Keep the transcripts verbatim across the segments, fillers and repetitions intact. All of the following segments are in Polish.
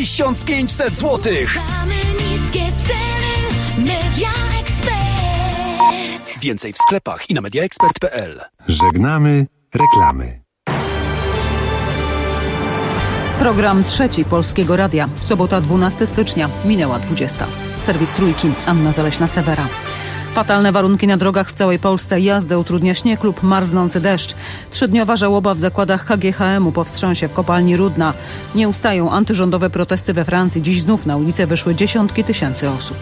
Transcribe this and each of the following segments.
tysiąc pięćset złotych. Niskie ceny Media Expert. Więcej w sklepach i na media expert kropka p l. Żegnamy reklamy. Program trzeci Polskiego Radia. Sobota dwunastego stycznia. Minęła dwudziesta. Serwis Trójki. Anna Zaleśna-Sewera. Fatalne warunki na drogach w całej Polsce. Jazdę utrudnia śnieg lub marznący deszcz. Trzydniowa żałoba w zakładach K G H M-u po wstrząsie w kopalni Rudna. Nie ustają antyrządowe protesty we Francji. Dziś znów na ulice wyszły dziesiątki tysięcy osób.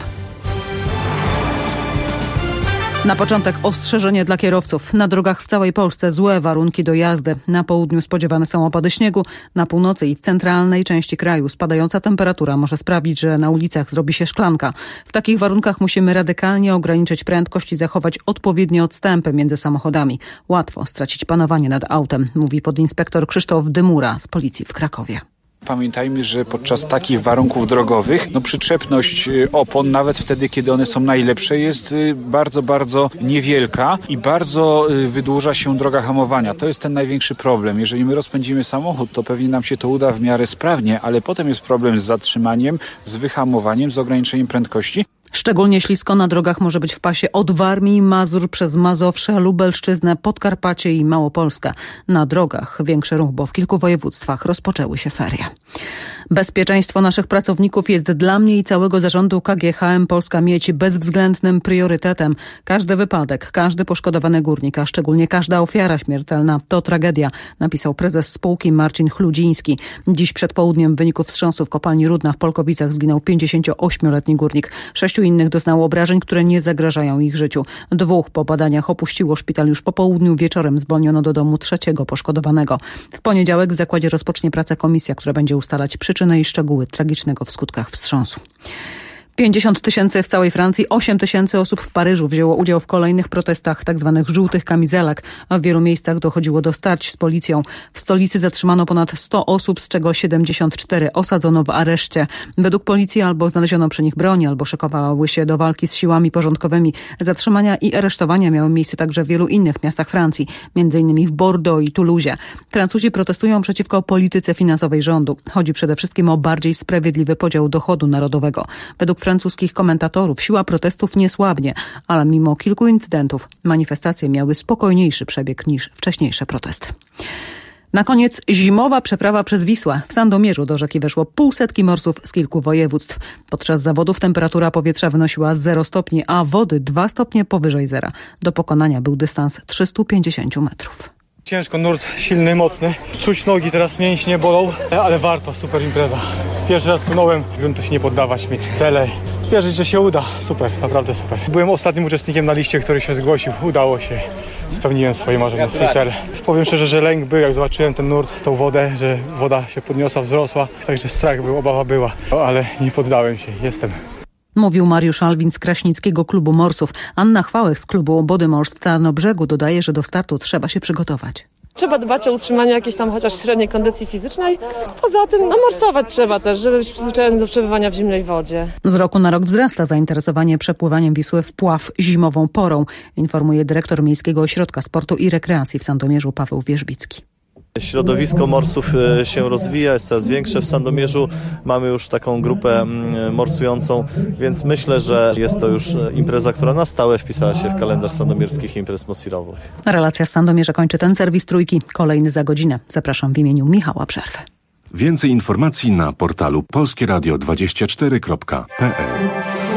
Na początek ostrzeżenie dla kierowców. Na drogach w całej Polsce złe warunki do jazdy. Na południu spodziewane są opady śniegu, na północy i w centralnej części kraju spadająca temperatura może sprawić, że na ulicach zrobi się szklanka. W takich warunkach musimy radykalnie ograniczyć prędkość i zachować odpowiednie odstępy między samochodami. Łatwo stracić panowanie nad autem, mówi podinspektor Krzysztof Dymura z policji w Krakowie. Pamiętajmy, że podczas takich warunków drogowych no przyczepność opon, nawet wtedy, kiedy one są najlepsze, jest bardzo, bardzo niewielka i bardzo wydłuża się droga hamowania. To jest ten największy problem. Jeżeli my rozpędzimy samochód, to pewnie nam się to uda w miarę sprawnie, ale potem jest problem z zatrzymaniem, z wyhamowaniem, z ograniczeniem prędkości. Szczególnie ślisko na drogach może być w pasie od Warmii i Mazur przez Mazowsze, Lubelszczyznę, Podkarpacie i Małopolskę. Na drogach większy ruch, bo w kilku województwach rozpoczęły się ferie. Bezpieczeństwo naszych pracowników jest dla mnie i całego zarządu K G H M Polska Miedź bezwzględnym priorytetem. Każdy wypadek, każdy poszkodowany górnik, a szczególnie każda ofiara śmiertelna to tragedia, napisał prezes spółki Marcin Chludziński. Dziś przed południem w wyniku wstrząsu w kopalni Rudna w Polkowicach zginął pięćdziesięcioośmioletni górnik. Sześciu innych doznało obrażeń, które nie zagrażają ich życiu. Dwóch po badaniach opuściło szpital już po południu. Wieczorem zwolniono do domu trzeciego poszkodowanego. W poniedziałek w zakładzie rozpocznie pracę komisja, która będzie ustalać przyczyny i szczegóły tragicznego w skutkach wstrząsu. pięćdziesiąt tysięcy w całej Francji, osiem tysięcy osób w Paryżu wzięło udział w kolejnych protestach tzw. żółtych kamizelek, a w wielu miejscach dochodziło do starć z policją. W stolicy zatrzymano ponad sto osób, z czego siedemdziesiąt cztery osadzono w areszcie. Według policji albo znaleziono przy nich broń, albo szykowały się do walki z siłami porządkowymi. Zatrzymania i aresztowania miały miejsce także w wielu innych miastach Francji, między innymi w Bordeaux i Toulouse. Francuzi protestują przeciwko polityce finansowej rządu. Chodzi przede wszystkim o bardziej sprawiedliwy podział dochodu narodowego. Według francuskich komentatorów siła protestów nie słabnie, ale mimo kilku incydentów manifestacje miały spokojniejszy przebieg niż wcześniejsze protesty. Na koniec zimowa przeprawa przez Wisłę. W Sandomierzu do rzeki weszło półsetki morsów z kilku województw. Podczas zawodów temperatura powietrza wynosiła zero stopni, a wody dwa stopnie powyżej zera. Do pokonania był dystans trzysta pięćdziesiąt metrów. Ciężko, nurt silny, mocny. Czuć nogi, teraz mięśnie bolą, ale warto, super impreza. Pierwszy raz płynąłem, gruntu się nie poddawać, mieć cele. Wierzyć, że się uda. Super, naprawdę super. Byłem ostatnim uczestnikiem na liście, który się zgłosił. Udało się. Spełniłem swoje marzenia, swój cel. Powiem szczerze, że lęk był, jak zobaczyłem ten nurt, tą wodę, że woda się podniosła, wzrosła. Także strach był, obawa była, ale nie poddałem się. Jestem. Mówił Mariusz Alwin z Kraśnickiego Klubu Morsów. Anna Chwałek z klubu Body Mors w Tarnobrzegu dodaje, że do startu trzeba się przygotować. Trzeba dbać o utrzymanie jakiejś tam chociaż średniej kondycji fizycznej. Poza tym no, morsować trzeba też, żeby być przyzwyczajony do przebywania w zimnej wodzie. Z roku na rok wzrasta zainteresowanie przepływaniem Wisły w pław zimową porą, informuje dyrektor Miejskiego Ośrodka Sportu i Rekreacji w Sandomierzu Paweł Wierzbicki. Środowisko morsów się rozwija, jest coraz większe. W Sandomierzu mamy już taką grupę morsującą, więc myślę, że jest to już impreza, która na stałe wpisała się w kalendarz sandomierskich imprez morsirowych. Relacja z Sandomierza kończy ten serwis Trójki. Kolejny za godzinę. Zapraszam w imieniu Michała Przerwy. Więcej informacji na portalu polskie radio dwadzieścia cztery kropka p l.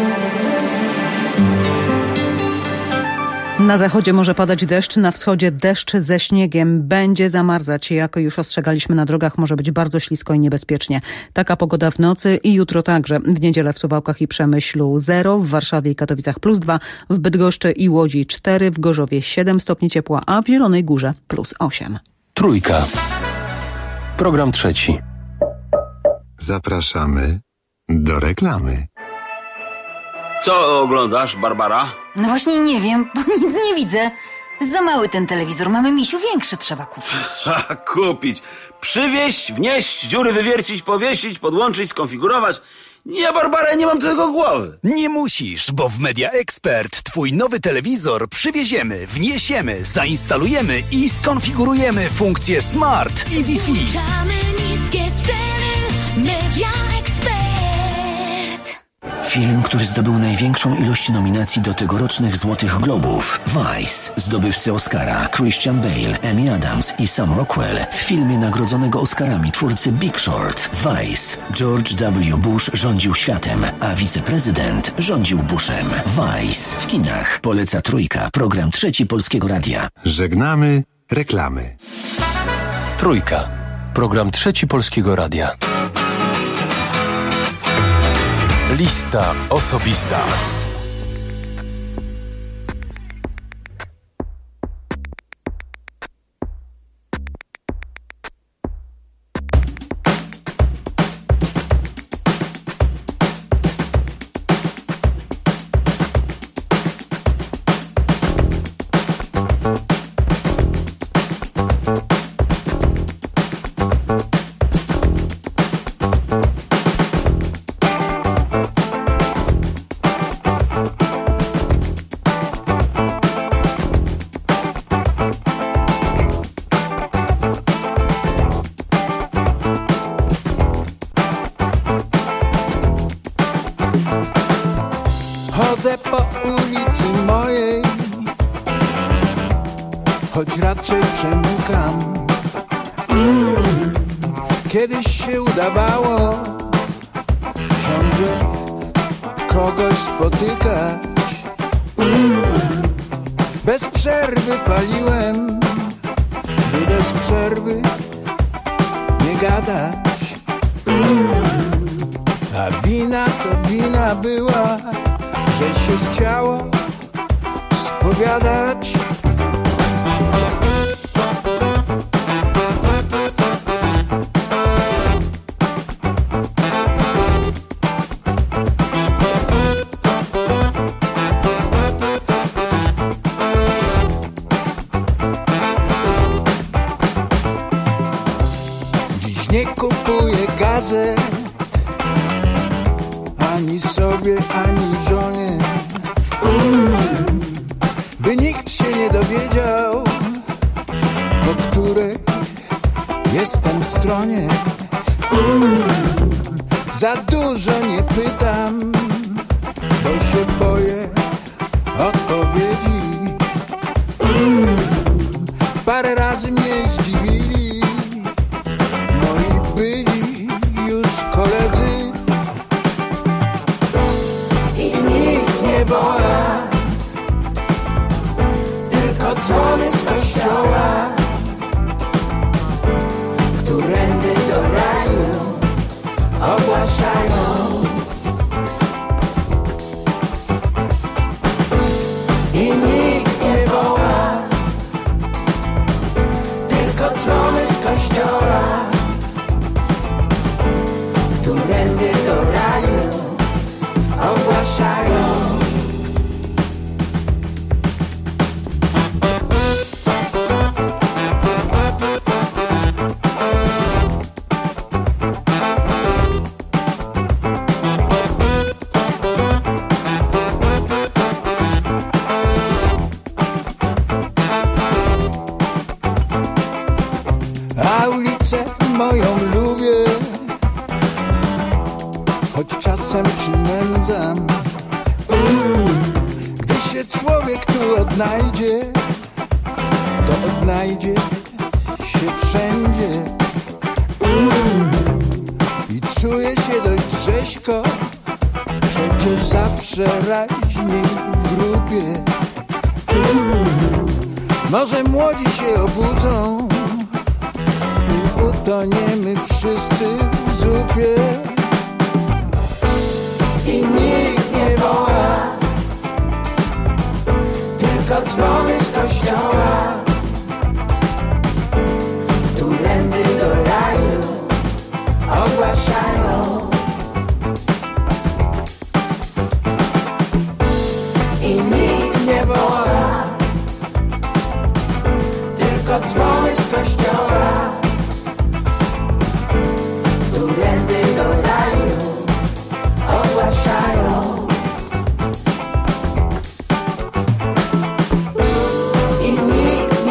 Na zachodzie może padać deszcz, na wschodzie deszcz ze śniegiem. Będzie zamarzać. Jak już ostrzegaliśmy, na drogach może być bardzo ślisko i niebezpiecznie. Taka pogoda w nocy i jutro także. W niedzielę w Suwałkach i Przemyślu zero, w Warszawie i Katowicach plus dwa, w Bydgoszczy i Łodzi cztery, w Gorzowie siedem stopni ciepła, a w Zielonej Górze plus osiem. Trójka. Program trzeci. Zapraszamy do reklamy. Co oglądasz, Barbara? No właśnie nie wiem, bo nic nie widzę. Za mały ten telewizor, mamy, misiu, większy trzeba kupić. Trzeba kupić. Przywieźć, wnieść, dziury wywiercić, powiesić, podłączyć, skonfigurować. Nie, Barbara, nie mam do tego głowy. Nie musisz, bo w Media Expert twój nowy telewizor przywieziemy, wniesiemy, zainstalujemy i skonfigurujemy funkcje Smart i Wi-Fi. Niskie ceny Media Expert. Film, który zdobył największą ilość nominacji do tegorocznych Złotych Globów. Vice. Zdobywcy Oscara Christian Bale, Amy Adams i Sam Rockwell w filmie nagrodzonego Oscarami twórcy Big Short. Vice. George W. Bush rządził światem, a wiceprezydent rządził Bushem. Vice. W kinach. Poleca Trójka. Program Trzeci Polskiego Radia. Żegnamy reklamy. Trójka. Program Trzeci Polskiego Radia. Lista osobista. Chodzę po ulicy mojej, choć raczej przemykam. Mm. Kiedyś się udawało ciągle kogoś spotykać. Mm. Bez przerwy paliłem, by bez przerwy nie gadać. Mm. A wina to wina była, że się chciało spowiadać. Dziś nie kupuję gazet, ani sobie, ani żonie, mm. by nikt się nie dowiedział, po której jestem stronie. Mm. Za dużo nie pytam, bo się boję odpowiedzi. Mm. Parę razy mnie zdziwili moi byli już koledzy. Nie woła, tylko dzwony z kościoła, którędy do raju ogłaszają. I nikt nie woła, tylko dzwony z kościoła, którędy do raju ogłaszają. A ulicę moją lubię, choć czasem przynędzam. Mm. Gdy się człowiek tu odnajdzie, to odnajdzie się wszędzie. Mm. I czuje się dość rzeźko, przecież zawsze raźniej w grupie. Mm. Może młodzi się obudzą, utoniemy wszyscy w zupie. I nikt nie woła, tylko dzwony z kościoła, którędy do raju ogłaszają. I nikt nie woła, tylko dzwony z kościoła, którędy do raju ogłaszają. I nikt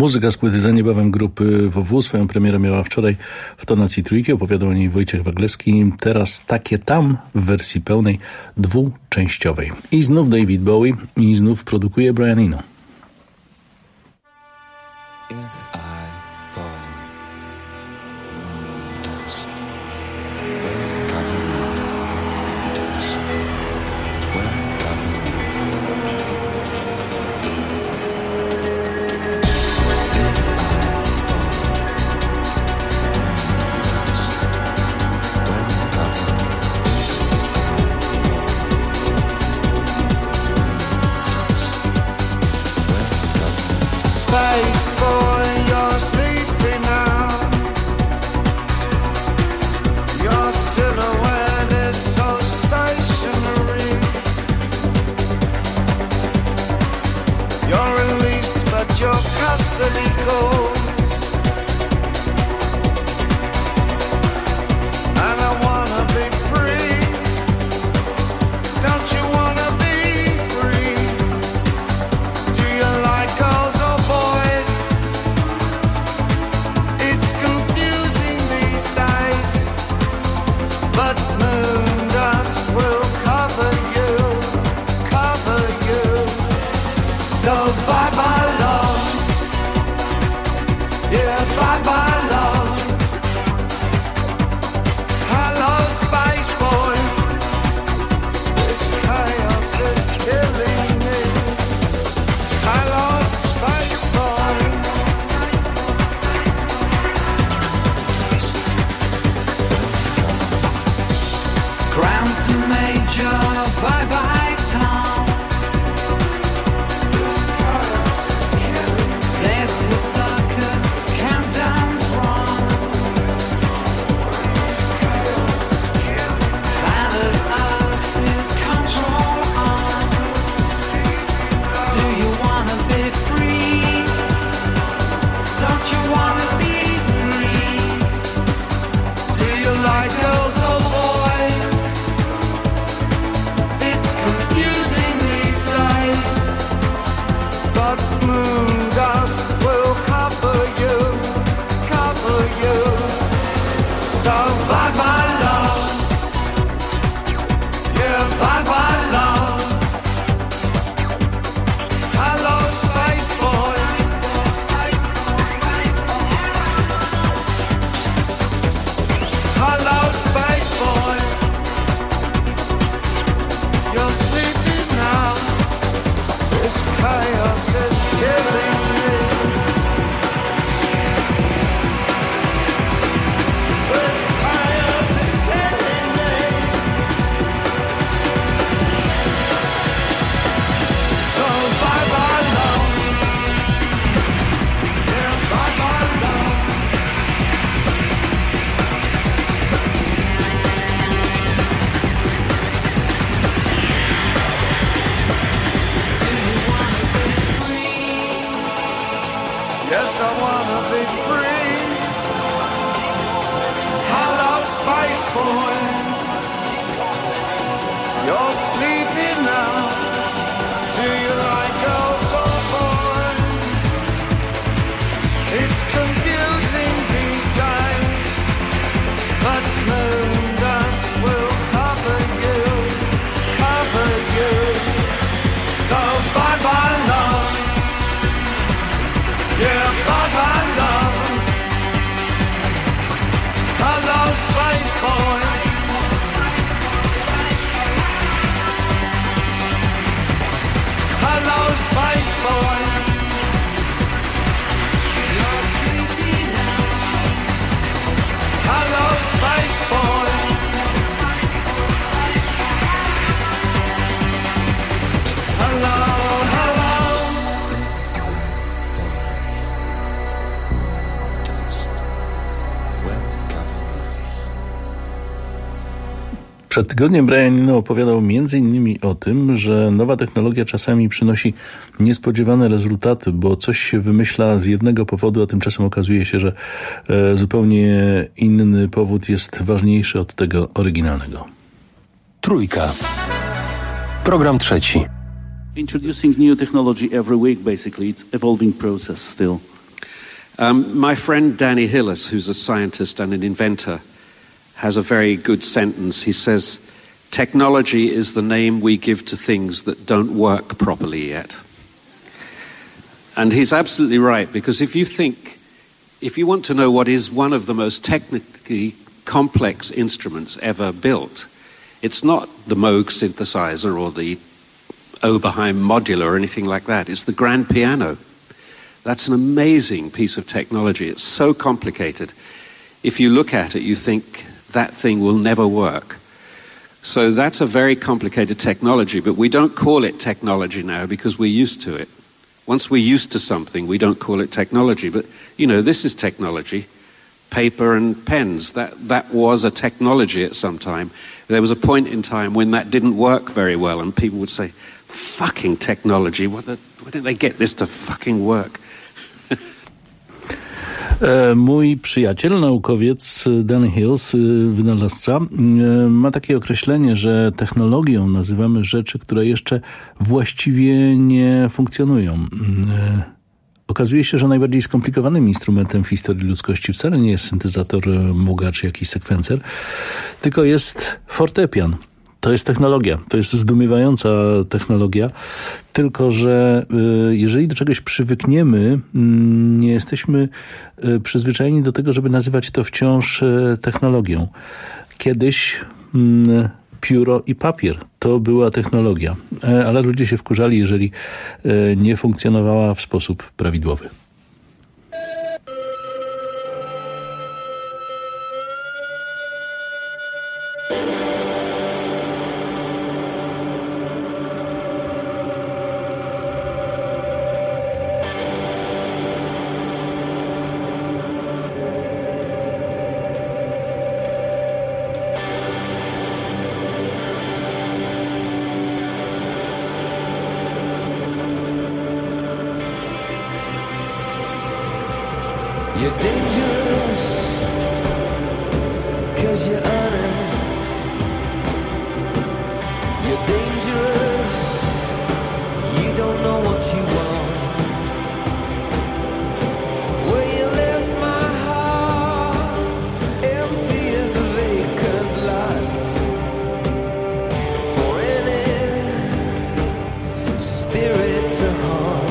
Muzyka z płyty Za niebawem grupy W W. Swoją premierę miała wczoraj w tonacji Trójki. Opowiadał o niej Wojciech Waglewski. Teraz Takie tam w wersji pełnej, dwuczęściowej. I znów David Bowie i znów produkuje Brian Eno. Przed tygodniem Brian Eno opowiadał między innymi o tym, że nowa technologia czasami przynosi niespodziewane rezultaty, bo coś się wymyśla z jednego powodu, a tymczasem okazuje się, że e, zupełnie inny powód jest ważniejszy od tego oryginalnego. Trójka. Program trzeci. Introducing new technology every week, basically. It's evolving process still. Um, my friend Danny Hillis, who's a scientist and an inventor, has a very good sentence. He says, technology is the name we give to things that don't work properly yet. And he's absolutely right, because if you think, if you want to know what is one of the most technically complex instruments ever built, it's not the Moog synthesizer or the Oberheim modular or anything like that. It's the grand piano. That's an amazing piece of technology. It's so complicated. If you look at it, you think that thing will never work. So that's a very complicated technology, but we don't call it technology now because we're used to it. Once we're used to something, we don't call it technology. But, you know, this is technology. Paper and pens, that, that was a technology at some time. There was a point in time when that didn't work very well, and people would say, fucking technology, what the, why didn't they get this to fucking work? Mój przyjaciel, naukowiec Danny Hillis, wynalazca, ma takie określenie, że technologią nazywamy rzeczy, które jeszcze właściwie nie funkcjonują. Okazuje się, że najbardziej skomplikowanym instrumentem w historii ludzkości wcale nie jest syntezator Mooga czy jakiś sekwencer, tylko jest fortepian. To jest technologia, to jest zdumiewająca technologia, tylko że jeżeli do czegoś przywykniemy, nie jesteśmy przyzwyczajeni do tego, żeby nazywać to wciąż technologią. Kiedyś pióro i papier to była technologia, ale ludzie się wkurzali, jeżeli nie funkcjonowała w sposób prawidłowy. You're dangerous, 'cause you're honest. You're dangerous, you don't know what you want. Where you left my heart, empty as a vacant lot. For any spirit to haunt.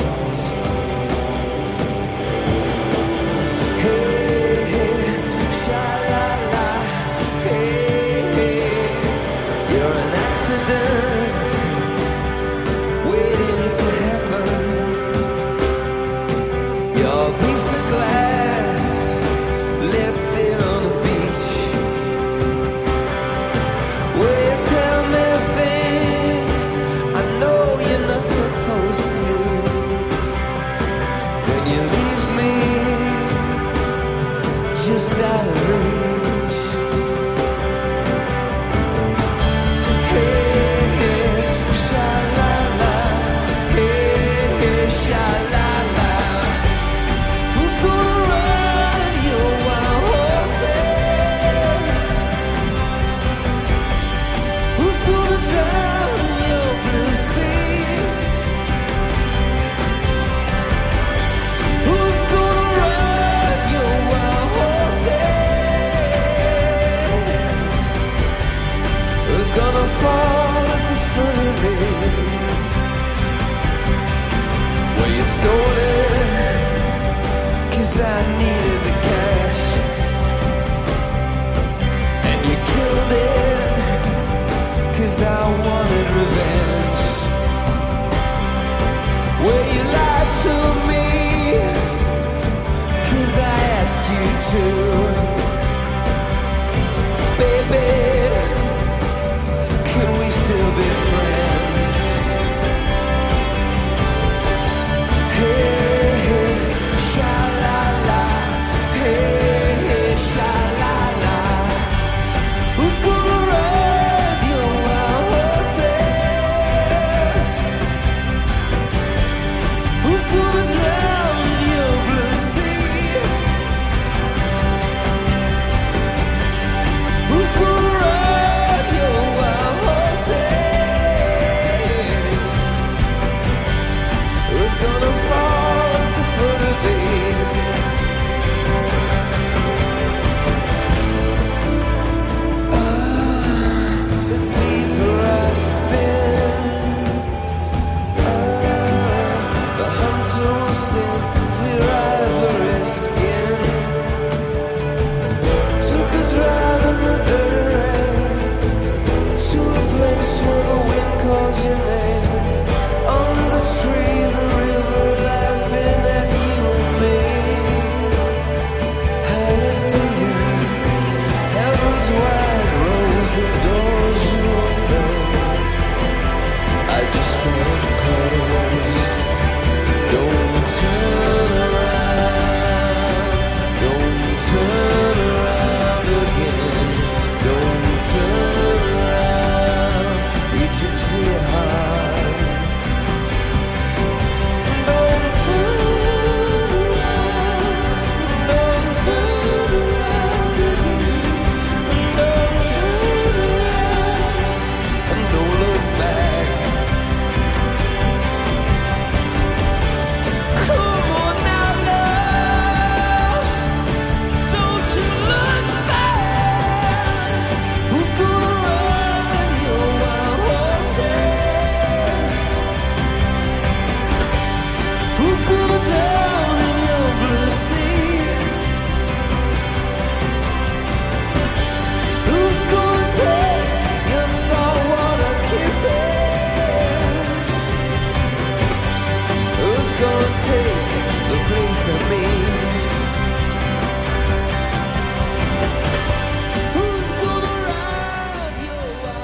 Hey, hey, sha la la.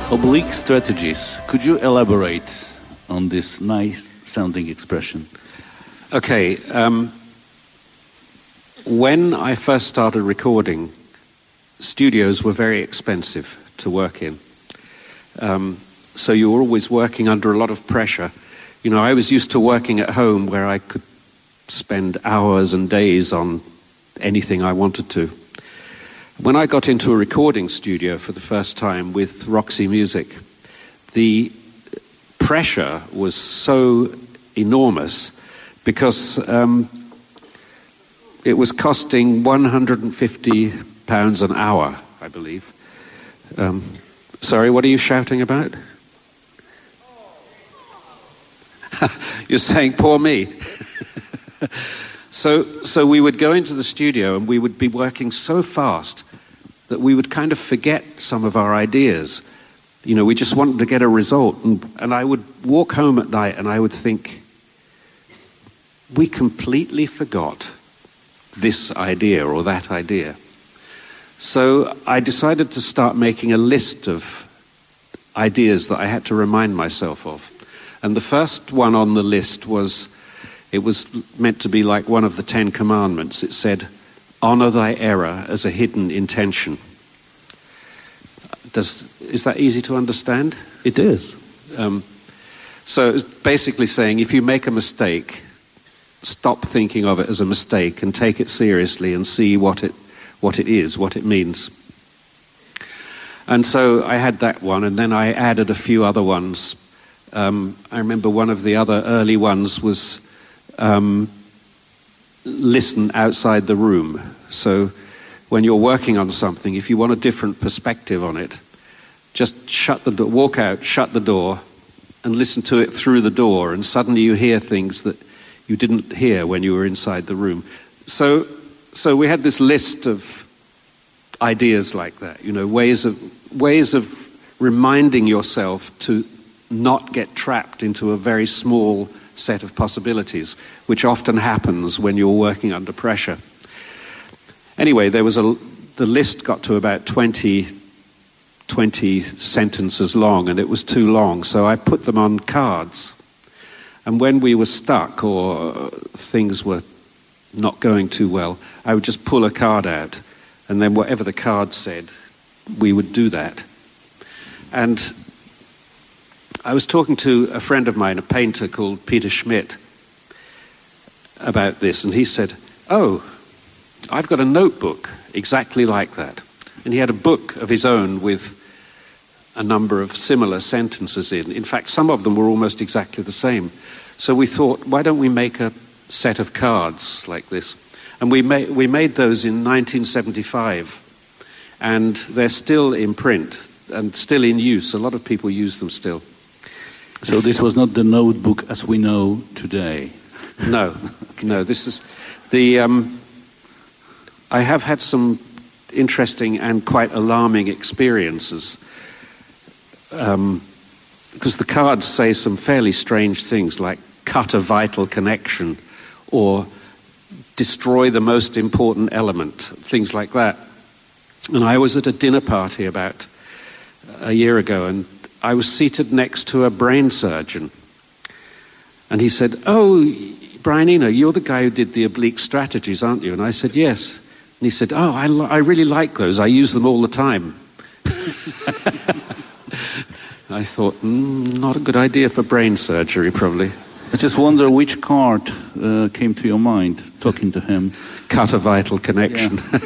Oblique strategies. Could you elaborate on this nice sounding expression? Okay. Um, when I first started recording, studios were very expensive to work in. Um, so you were always working under a lot of pressure. You know, I was used to working at home where I could spend hours and days on anything I wanted to. When I got into a recording studio for the first time with Roxy Music, the pressure was so enormous because um, it was costing one hundred fifty pounds an hour, I believe. Um, sorry, what are you shouting about? You're saying, poor me. so, so we would go into the studio and we would be working so fast that we would kind of forget some of our ideas. You know, we just wanted to get a result. And, and I would walk home at night and I would think, we completely forgot this idea or that idea. So I decided to start making a list of ideas that I had to remind myself of. And the first one on the list was, it was meant to be like one of the Ten Commandments. It said, honor thy error as a hidden intention. Does, is that easy to understand? It is. Um, so it's basically saying, if you make a mistake, stop thinking of it as a mistake and take it seriously and see what it, what it is, what it means. And so I had that one, and then I added a few other ones. Um, I remember one of the other early ones was um, listen outside the room. So when you're working on something, if you want a different perspective on it, just shut the door, walk out, shut the door, and listen to it through the door, and suddenly you hear things that you didn't hear when you were inside the room. So, so we had this list of ideas like that, you know, ways of ways of reminding yourself to not get trapped into a very small set of possibilities, which often happens when you're working under pressure. Anyway, there was a the list got to about twenty, twenty sentences long, and it was too long, so I put them on cards. And when we were stuck or things were not going too well, I would just pull a card out, and then whatever the card said, we would do that. And I was talking to a friend of mine, a painter called Peter Schmidt, about this, and he said, oh, I've got a notebook exactly like that. And he had a book of his own with a number of similar sentences in. In fact, some of them were almost exactly the same. So we thought, why don't we make a set of cards like this? And we made, we made those in nineteen seventy-five, and they're still in print and still in use. A lot of people use them still. So this was not the notebook as we know today? No, no, this is the... Um, I have had some interesting and quite alarming experiences um, because the cards say some fairly strange things like cut a vital connection or destroy the most important element, things like that. And I was at a dinner party about a year ago, and I was seated next to a brain surgeon. And he said, oh, Brian Eno, you're the guy who did the oblique strategies, aren't you? And I said, yes. And he said, oh, I, li- I really like those. I use them all the time. I thought, mm, not a good idea for brain surgery, probably. I just wonder which card uh, came to your mind, talking to him. Cut a vital connection. Yeah.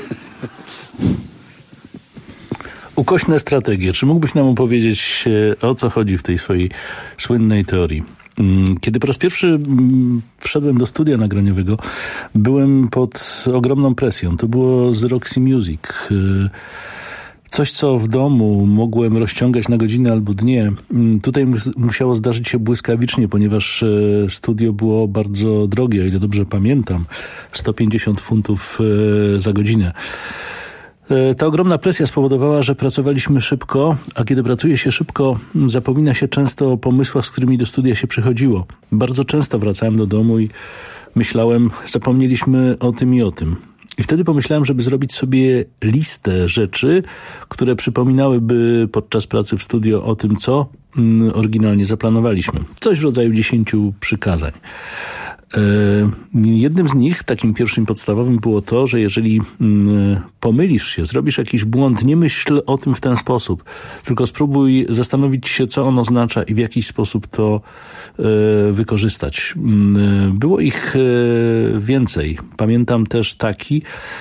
Ukośne strategie. Czy mógłbyś nam opowiedzieć, o co chodzi w tej swojej słynnej teorii? Kiedy po raz pierwszy wszedłem do studia nagraniowego, byłem pod ogromną presją. To było z Roxy Music. Coś, co w domu mogłem rozciągać na godziny albo dnie, tutaj musiało zdarzyć się błyskawicznie, ponieważ studio było bardzo drogie, o ile dobrze pamiętam, sto pięćdziesiąt funtów za godzinę. Ta ogromna presja spowodowała, że pracowaliśmy szybko, a kiedy pracuje się szybko, zapomina się często o pomysłach, z którymi do studia się przychodziło. Bardzo często wracałem do domu i myślałem, zapomnieliśmy o tym i o tym. I wtedy pomyślałem, żeby zrobić sobie listę rzeczy, które przypominałyby podczas pracy w studio o tym, co mm, oryginalnie zaplanowaliśmy. Coś w rodzaju dziesięciu przykazań. Jednym z nich, takim pierwszym podstawowym, było to, że jeżeli pomylisz się, zrobisz jakiś błąd, nie myśl o tym w ten sposób, tylko spróbuj zastanowić się, co on oznacza i w jaki sposób to wykorzystać. Było ich więcej. Pamiętam też taki: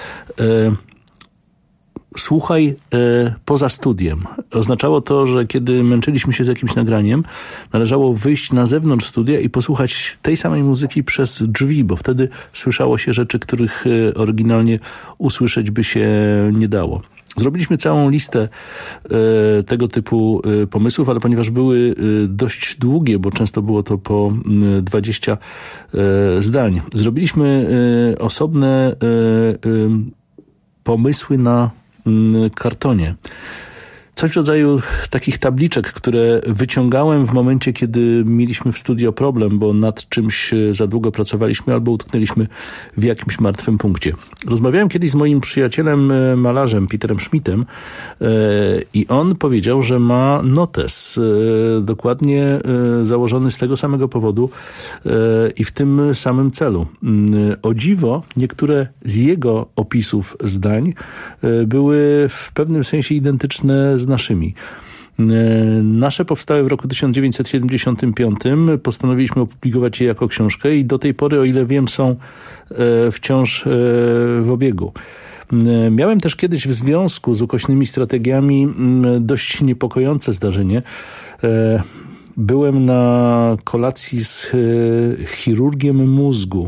słuchaj e, poza studiem. Oznaczało to, że kiedy męczyliśmy się z jakimś nagraniem, należało wyjść na zewnątrz studia i posłuchać tej samej muzyki przez drzwi, bo wtedy słyszało się rzeczy, których e, oryginalnie usłyszeć by się nie dało. Zrobiliśmy całą listę e, tego typu e, pomysłów, ale ponieważ były e, dość długie, bo często było to po e, dwadzieścia e, zdań, zrobiliśmy e, osobne e, e, pomysły na kartonie. Coś w rodzaju takich tabliczek, które wyciągałem w momencie, kiedy mieliśmy w studio problem, bo nad czymś za długo pracowaliśmy albo utknęliśmy w jakimś martwym punkcie. Rozmawiałem kiedyś z moim przyjacielem malarzem Peterem Schmidtem i on powiedział, że ma notes dokładnie założony z tego samego powodu i w tym samym celu. O dziwo, niektóre z jego opisów zdań były w pewnym sensie identyczne z naszymi. Nasze powstały w roku tysiąc dziewięćset siedemdziesiątym piątym. Postanowiliśmy opublikować je jako książkę i do tej pory, o ile wiem, są wciąż w obiegu. Miałem też kiedyś w związku z ukośnymi strategiami dość niepokojące zdarzenie. Byłem na kolacji z chirurgiem mózgu.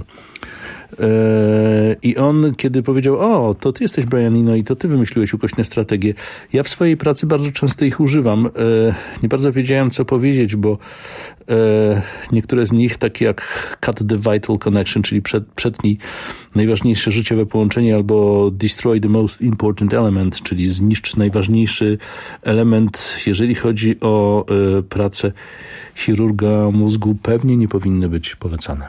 I on, kiedy powiedział: o, to ty jesteś Brian Eno i to ty wymyśliłeś ukośne strategie. Ja w swojej pracy bardzo często ich używam. Nie bardzo wiedziałem, co powiedzieć, bo niektóre z nich, takie jak cut the vital connection, czyli przetnij najważniejsze życiowe połączenie, albo destroy the most important element, czyli zniszcz najważniejszy element, jeżeli chodzi o pracę chirurga mózgu, pewnie nie powinny być polecane.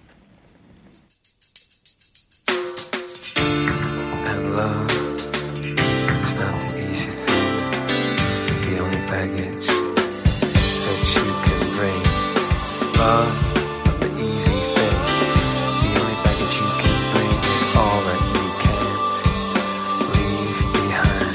Love, the easy thing. The only baggage you can bring is all that you can't leave behind.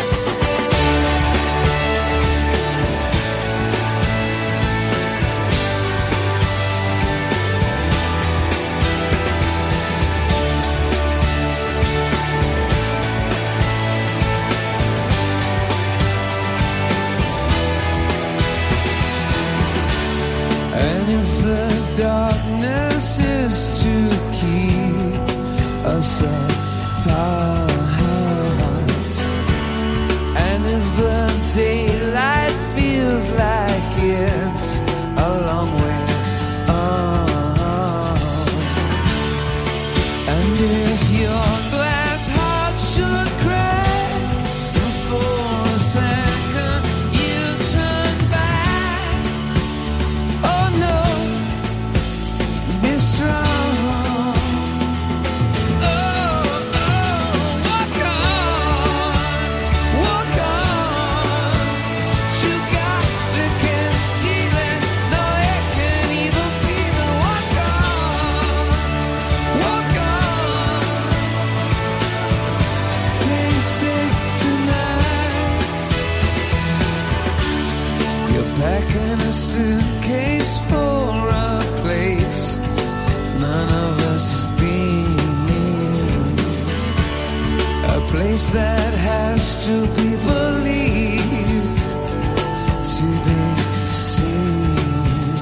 And if the darkness is to keep us apart, and if the daylight feels like it's a long way on, and if your glass heart should crack for a second, you turn back. Oh no, be strong. Oh, oh, walk on, walk on. You got the can steal it, no it can even feel it. Walk on, walk on. Stay safe tonight. You're packing a suitcase for a place none of us has been, a place that has to be believed to be seen.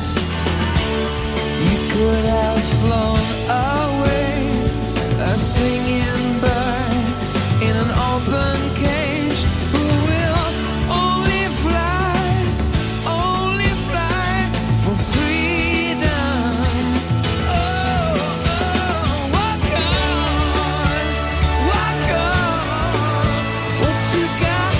You could have flown away, a singing bird in an open cage, who will only fly, only fly for freedom. Oh, oh, walk on, walk on. What you got,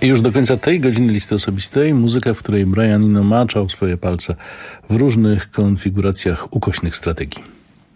I już do końca tej godziny listy osobistej muzyka, w której Brian Eno maczał swoje palce w różnych konfiguracjach ukośnych strategii.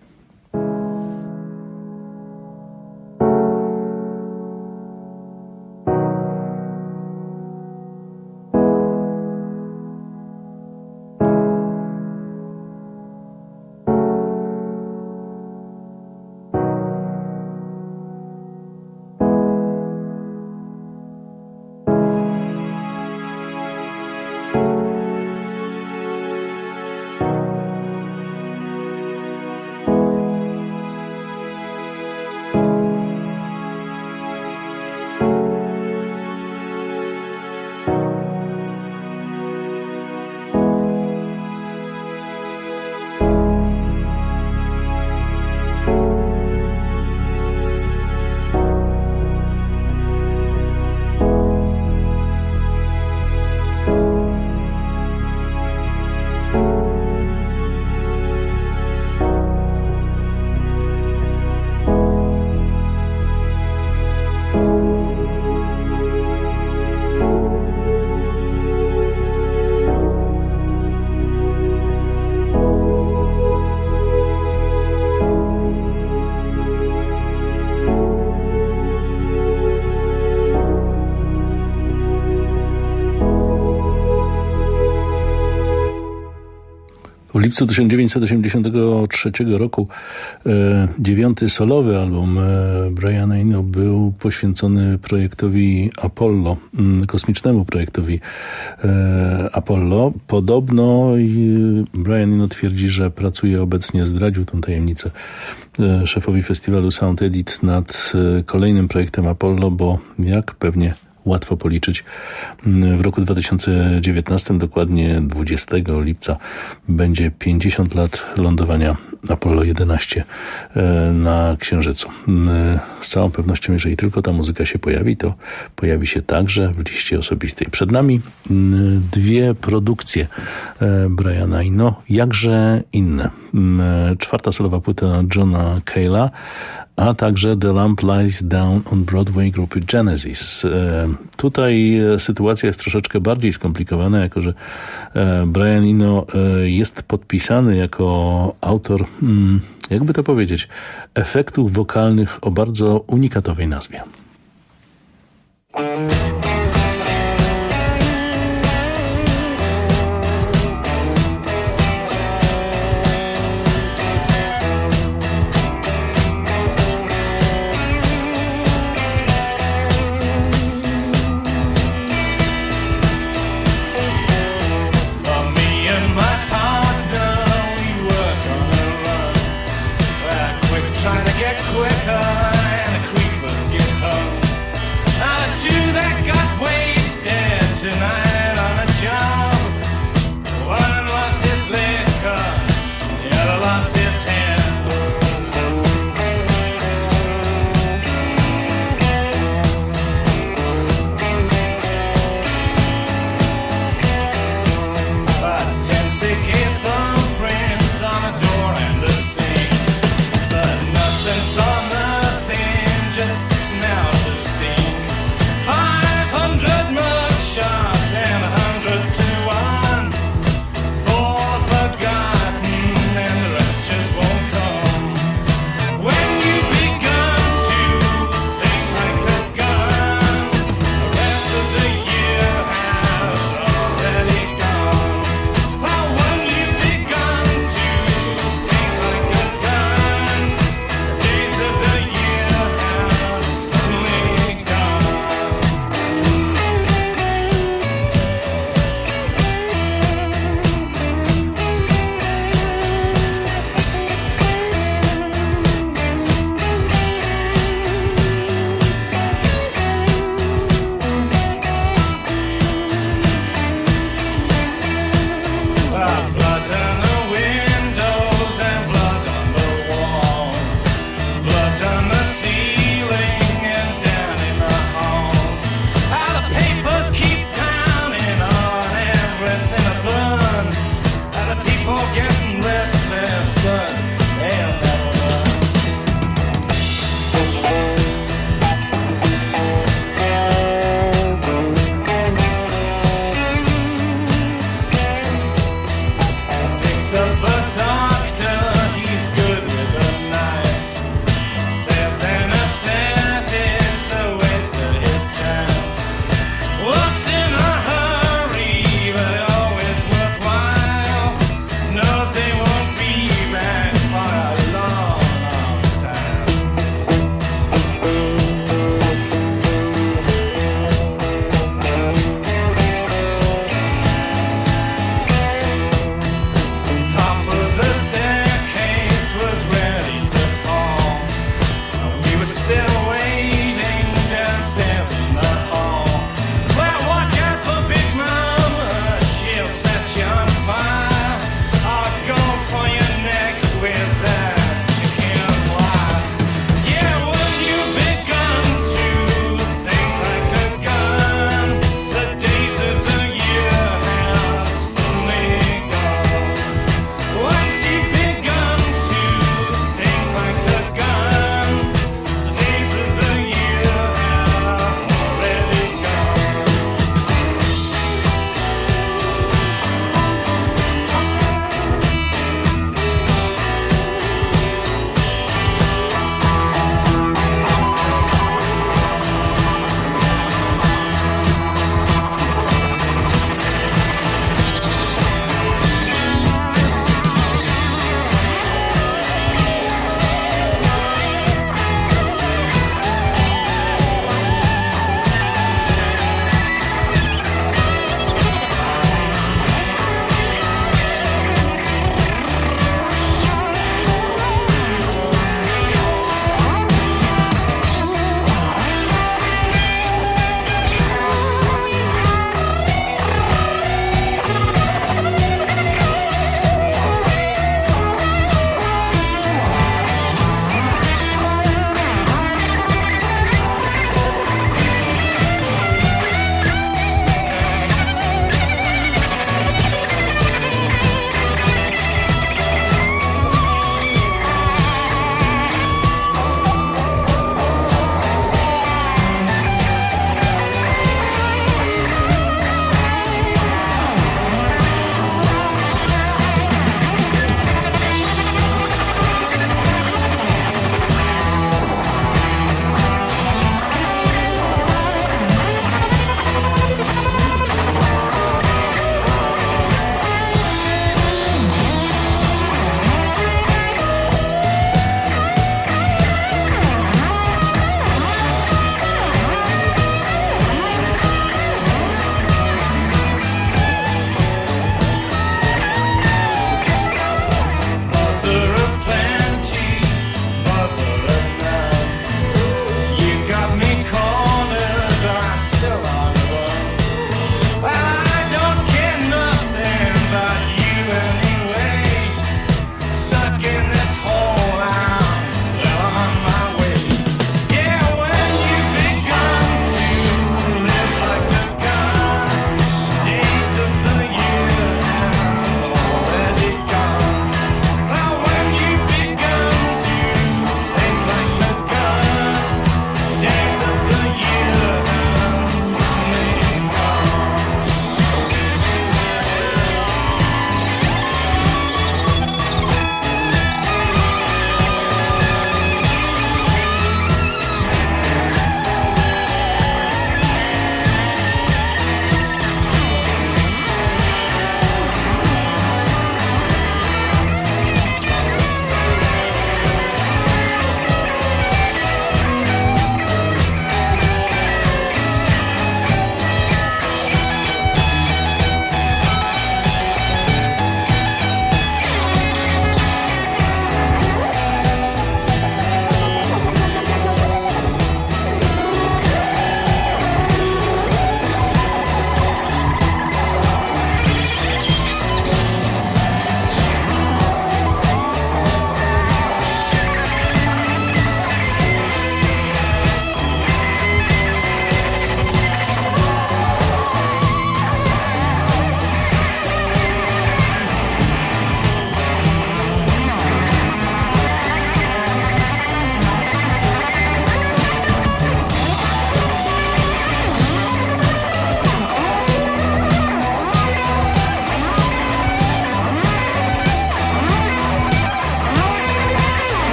W lipcu tysiąc dziewięćset osiemdziesiątego trzeciego roku e, dziewiąty solowy album e, Briana Eno był poświęcony projektowi Apollo, m, kosmicznemu projektowi e, Apollo. Podobno i Brian Eno twierdzi, że pracuje obecnie, zdradził tę tajemnicę e, szefowi festiwalu Sound Edit nad e, kolejnym projektem Apollo, bo jak pewnie łatwo policzyć, w roku dwa tysiące dziewiętnastym, dokładnie dwudziestego lipca, będzie pięćdziesiąt lat lądowania Apollo jedenaście na Księżycu. Z całą pewnością, jeżeli tylko ta muzyka się pojawi, to pojawi się także w liście osobistej. Przed nami dwie produkcje Briana Eno, jakże inne. Czwarta solowa płyta Johna Cale'a, a także The Lamp Lies Down on Broadway grupy Genesis. Tutaj sytuacja jest troszeczkę bardziej skomplikowana, jako że Brian Eno jest podpisany jako autor, jakby to powiedzieć, efektów wokalnych o bardzo unikatowej nazwie. Trying to get quicker and the creepers get hung. Uh, to that guy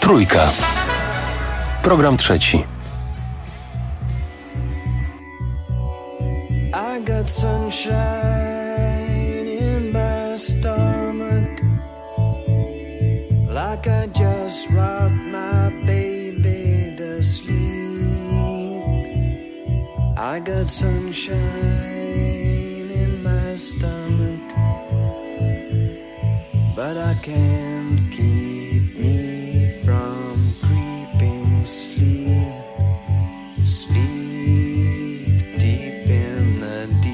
Trójka. Program trzeci. I got sunshine in my stomach, like I just rocked my baby to sleep. I got sunshine in my stomach, but I can't keep me from creeping sleep, sleep deep in the deep.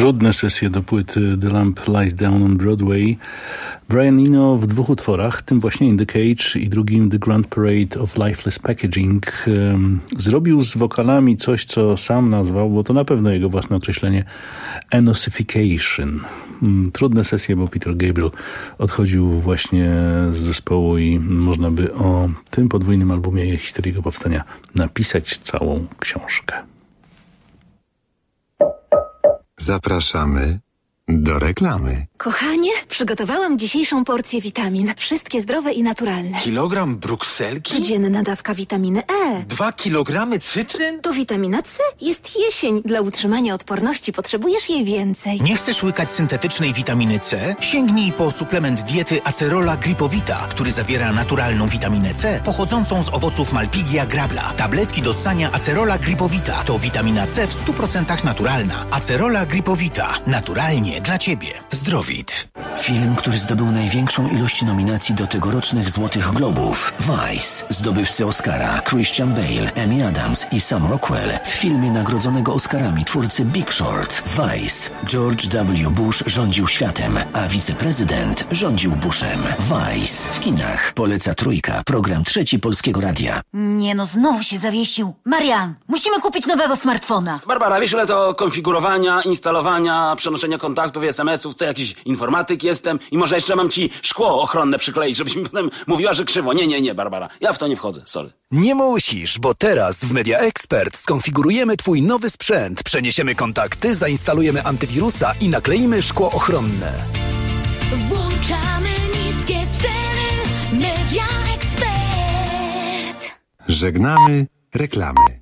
Trudne sesje do płyty The Lamp Lies Down on Broadway. Brian Eno w dwóch utworach, tym właśnie In the Cage i drugim The Grand Parade of Lifeless Packaging, um, zrobił z wokalami coś, co sam nazwał, bo to na pewno jego własne określenie, Enosification. Um, trudne sesje, bo Peter Gabriel odchodził właśnie z zespołu i można by o tym podwójnym albumie i historii jego powstania napisać całą książkę. Zapraszamy do reklamy. Kochanie, przygotowałam dzisiejszą porcję witamin. Wszystkie zdrowe i naturalne. Kilogram brukselki? Codzienna dawka witaminy E. Dwa kilogramy cytryn? To witamina C. Jest jesień. Dla utrzymania odporności potrzebujesz jej więcej. Nie chcesz łykać syntetycznej witaminy C? Sięgnij po suplement diety Acerola Gripowita, który zawiera naturalną witaminę C pochodzącą z owoców Malpighia grabla. Tabletki do ssania Acerola Gripowita to witamina C w stu procentach naturalna. Acerola Gripowita. Naturalnie dla Ciebie. Zdrowit. Film, który zdobył największą ilość nominacji do tegorocznych Złotych Globów. Vice. Zdobywcy Oscara Christian Bale, Amy Adams i Sam Rockwell w filmie nagrodzonego Oscarami twórcy Big Short. Vice. George W. Bush rządził światem, a wiceprezydent rządził Bushem. Vice. W kinach. Poleca Trójka. Program Trzeci Polskiego Radia. Nie no, znowu się zawiesił. Marian, musimy kupić nowego smartfona. Barbara, wiesz ile to konfigurowania, instalowania, przenoszenia kontaktów i es em esów, co jakiś informatyk jestem i może jeszcze mam ci szkło ochronne przykleić, żebyś mi potem mówiła, że krzywo. Nie, nie, nie, Barbara, ja w to nie wchodzę, sorry. Nie musisz, bo teraz w Media Expert skonfigurujemy twój nowy sprzęt, przeniesiemy kontakty, zainstalujemy antywirusa i nakleimy szkło ochronne. Włączamy niskie ceny. Media Expert. Żegnamy reklamy.